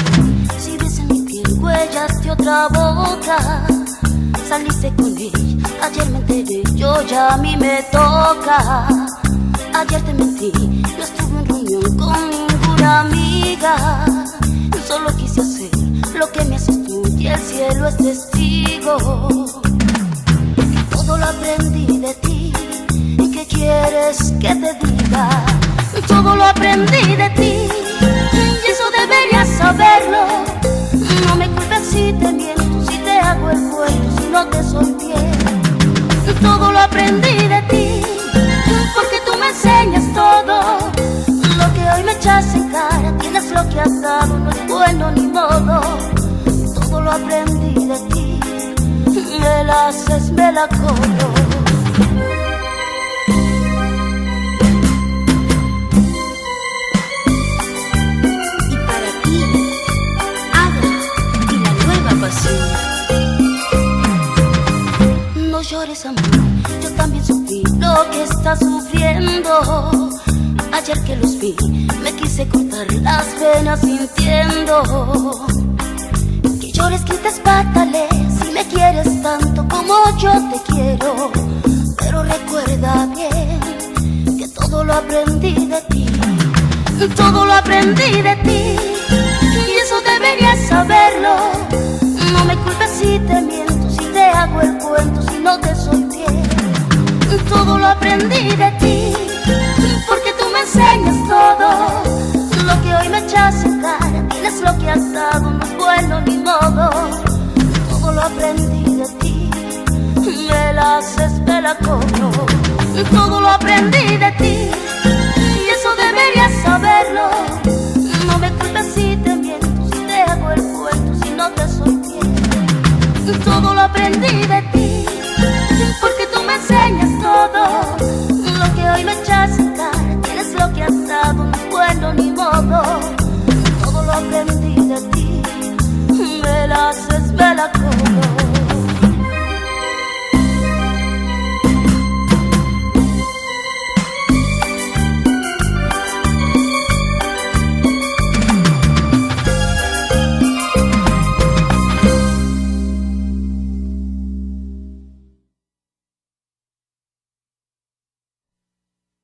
Si ves en mi piel huellas de otra boca, saliste con ella, ayer me enteré, yo ya a mí me toca. Ayer te mentí, no estuve en reunión con ninguna amiga. Solo quise hacer lo que me haces tú y el cielo es testigo. Todo lo aprendí de ti, ¿y qué quieres que te diga? Todo lo aprendí de ti, y eso deberías saberlo. No me culpes si te miento, si te hago el cuento, si no te soy fiel. Todo lo aprendí de ti, porque tú me enseñas todo. Lo que hoy me echas en cara, tienes lo que has dado, no es bueno ni modo. Todo lo aprendí de ti, me la haces, me la cobro. Y para ti, Agra y la nueva pasión. No llores, amor, yo también sufrí lo que estás sufriendo. Ayer que los vi, me quise cortar las venas sintiendo. Que llores, grites, patales, si me quieres tanto como yo te quiero. Pero recuerda bien que todo lo aprendí de ti. Todo lo aprendí de ti, y eso deberías saberlo. No me culpes si te miento, si te hago el cuento, si no te soy fiel. Todo lo aprendí de ti, porque tú me enseñas todo. Lo que hoy me echas en cara, tienes lo que has dado, no es bueno ni modo. Todo lo aprendí de ti, me la haces, me la cobro. Todo lo aprendí de ti, y eso deberías saber.